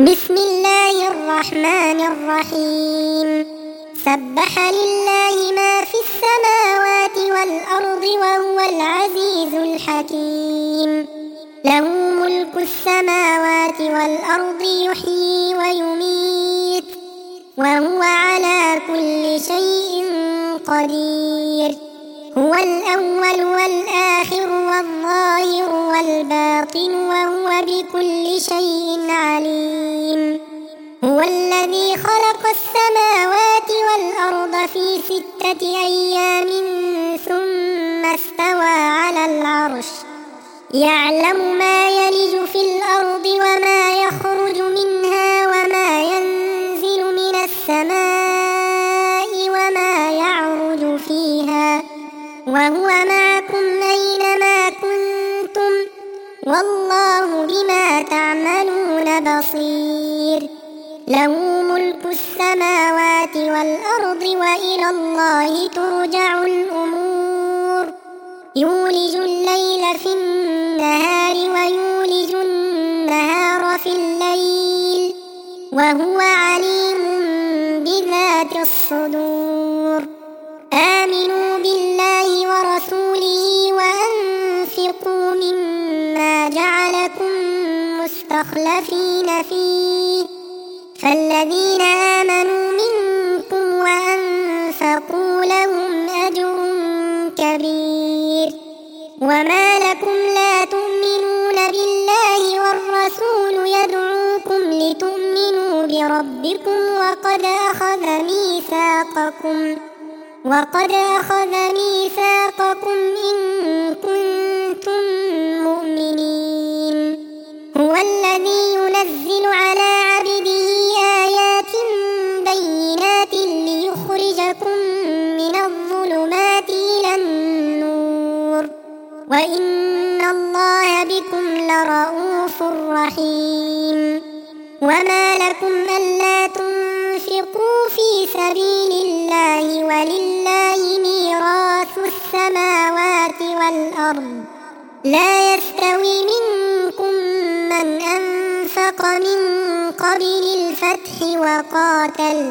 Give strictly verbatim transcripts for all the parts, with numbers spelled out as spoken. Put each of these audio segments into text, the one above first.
بسم الله الرحمن الرحيم سبح لله ما في السماوات والأرض وهو العزيز الحكيم له ملك السماوات والأرض يحيي ويميت وهو على كل شيء قدير هو الأول والآخر والظاهر والباطن وهو بكل شيء عليم هو الذي خلق السماوات والأرض في ستة أيام ثم استوى على العرش يعلم ما يلج في الأرض وما يخرج منها وما ينزل من السماء وما يعرج فيها وهو معكم أينما كنتم والله بما تعملون بصير له ملك السماوات والأرض وإلى الله ترجع الأمور يولج الليل في النهار ويولج النهار في الليل وهو عليم بذات الصدور آمنوا بالله ورسوله وأنفقوا مما جعلكم مستخلفين فيه فالذين آمنوا منكم وأنفقوا لهم أجر كبير وما لكم لا تؤمنون بالله والرسول يدعوكم لتؤمنوا بربكم وقد أخذ ميثاقكم وقد أخذ ميثاقكم إن كنتم مؤمنين هو الذي ينزل على عبده آيات بينات ليخرجكم من الظلمات إلى النور وإن الله بكم لرءوف رحيم وما لكم ألا تنفقوا في سبيل الله ولله ميراث السماوات والأرض لا يستوي منكم من أنفق من قبل الفتح وقاتل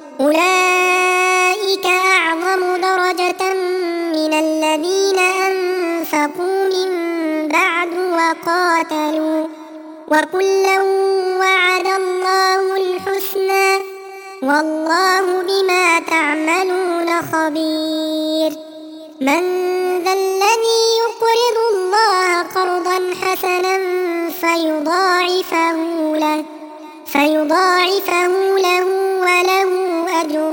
أولئك أعظم درجة من الذين أنفقوا من بعد وقاتلوا وكلا وعد الله الحسنى والله بما تعملون خبير من ذا الذي يقرض الله قرضا حسنا فيضاعفه له فيضاعفه له وله أجر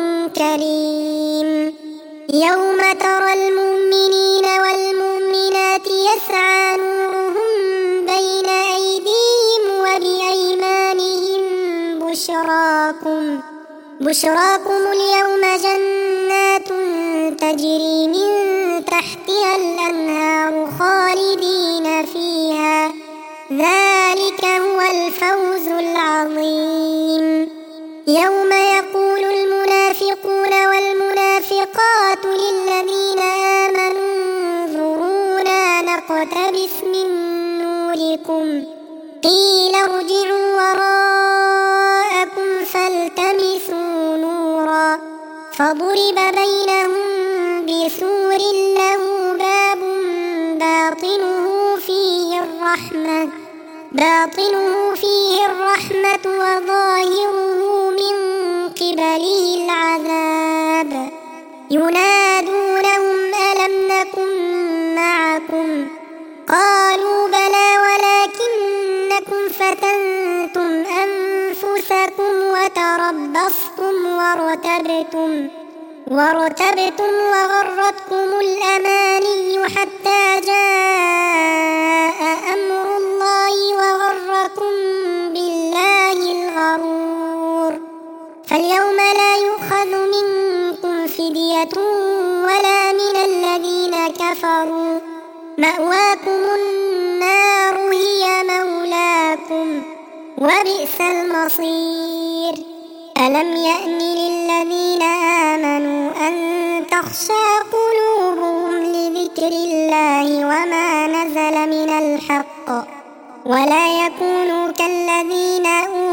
كريم يوم ترى المؤمنين والمؤمنات يسعى نورهم بين أيديهم وبأيمانهم بشراكم بشراكم اليوم جنات تجري من تحتها الأنهار خالدين فيها ذلك هو الفوز العظيم يوم يقول المنافقون والمنافقات للذين آمنوا انظرونا نقتبس من نوركم قيل ارجعوا وراءكم فالتمسوا نورا فضرب بينهم بسور له باب باطنه فيه الرحمة باطنه فيه الرحمة وظاهره من قبله العذاب ينادونهم ألم نكن معكم قالوا بلى ولكنكم فتنتم أنفسكم وتربصتم وارتبتم وارتبتم وغرتكم الأماني حتى جاء أمر الله وغركم بالله الغرور فاليوم لا يؤخذ منكم فدية ولا من الذين كفروا مأواكم النار هي مولاكم وبئس المصير ألم يأن للذين آمنوا أن تخشى قلوبهم لذكر الله وما نزل من الحق ولا يكونوا كالذين أوتوا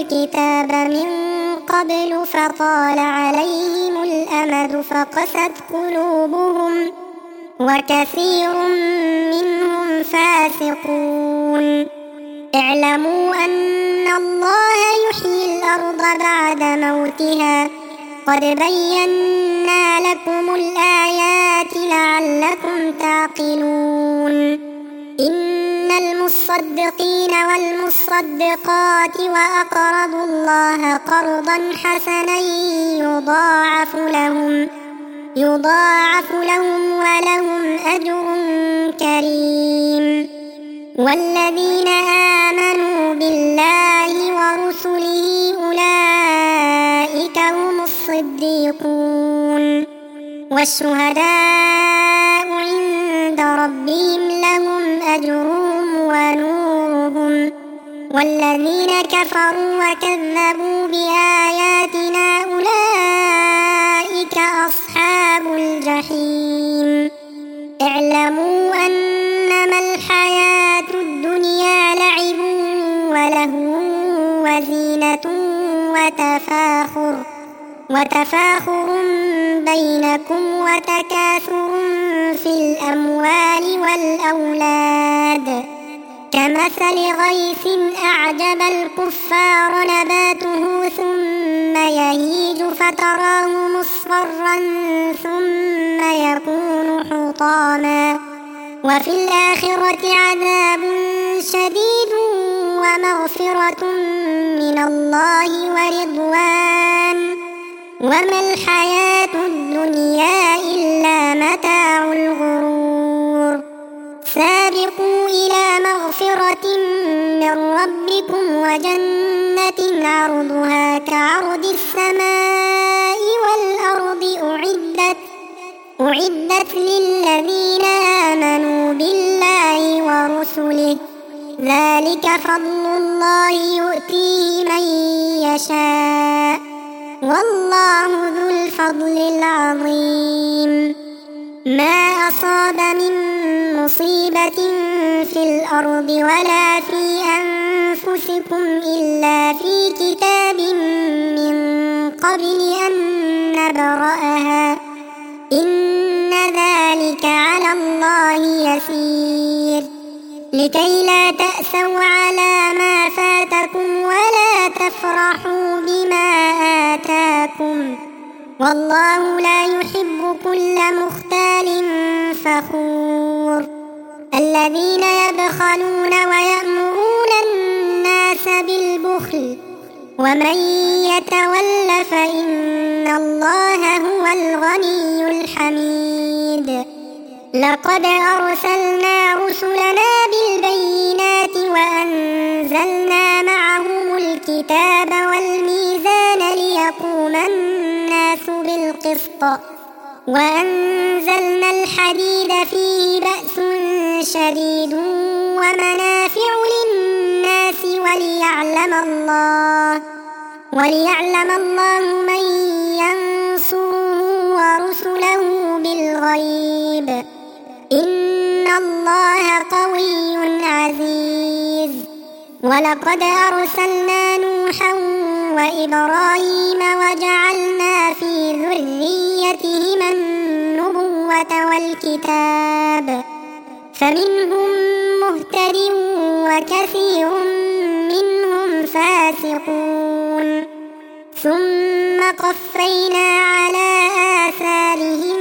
الكتاب من قبل فطال عليهم الأمد فقست قلوبهم وكثير منهم فاسقون اعلموا أن الله يحيي الأرض بعد موتها قد بينا لكم الآيات لعلكم تعقلون إن المصدقين والمصدقات وأقرضوا الله قرضا حسنا يضاعف لهم يضاعف لهم ولهم أجر كريم والذين آمنوا بالله ورسله أولئك هم الصديقون والشهداء عند ربهم لهم أجرهم ونورهم والذين كفروا وكذبوا بآياتنا أولئك أصحاب الجحيم اعلموا أنما الحياة الدنيا لعب ولهو وزينة وتفاخر وتفاخر بينكم وتكاثر في الأموال والأولاد كمثل غيث أعجب الكفار نباته ثم يهيج فتراه مصفرا ثم يكون حطاما وفي الآخرة عذاب شديد ومغفرة من الله ورضوان وما الحياة الدنيا إلا متاع الغرور سابقوا إلى مغفرة من ربكم وجنة عرضها كعرض السماء والأرض أعدت أعدت للذين آمنوا بالله ورسله ذلك فضل الله يؤتيه من يشاء والله ذو الفضل العظيم ما أصاب من مصيبة في الأرض ولا في أنفسكم إلا في كتاب من قبل أن نبرأها إن ذلك على الله يسير لكي لا تأسوا على ما فاتكم ولا تفرحوا بما آتاكم والله لا يحب كل مختال فخور الذين يبخلون ويأمرون الناس بالبخل ومن يتول فإن الله هو الغني الحميد لقد أرسلنا رسلنا بالبينات وأنزلنا معهم الكتاب والميزان ليقوم الناس بالقسط وأنزلنا الحديد فيه بأس شديد ومنافع للناس وليعلم الله وليعلم الله من ينصره ورسله بالغيب إن الله قوي عزيز ولقد أرسلنا نوحا وإبراهيم وجعلنا في ذريتهما النبوة والكتاب فمنهم مهتد وكثير منهم فاسقون ثم قفينا على آثارهم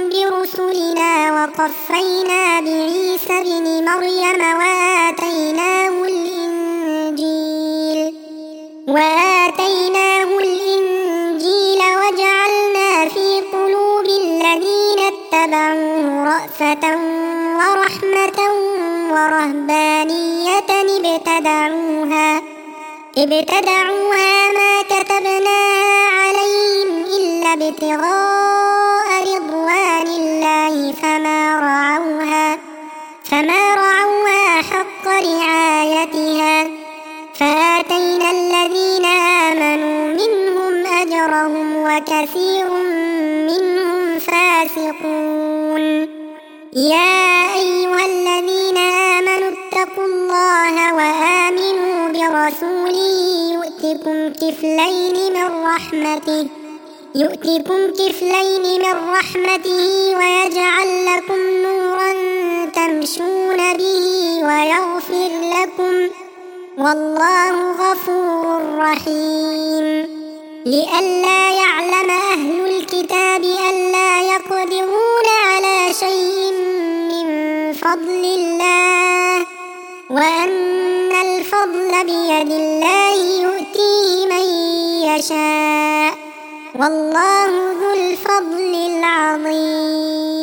برسلنا وقفينا بعيسى ابن مريم وآتيناه الإنجيل وآتيناه الإنجيل وجعلنا في قلوب الذين اتبعوه رأفة ورحمة ورهبانية ابتدعوها ابتدعوها ما كتبناها عليهم إلا ابتغاء رضوان الله فما رعوها فما رعوها حق رعايتها فآتينا الذين آمنوا منهم أجرهم وكثير منهم فاسقون يا أيها الذين آمنوا اتقوا الله وآمنوا برسوله يؤتكم كفلين من رحمته يؤتكم كفلين من رحمته ويجعل لكم نورا تمشون به ويغفر لكم والله غفور رحيم لئلا يعلم أهل الكتاب ألا يقدرون على شيء من فضل الله وأن الفضل بيد الله يؤتيه من يشاء والله ذو الفضل العظيم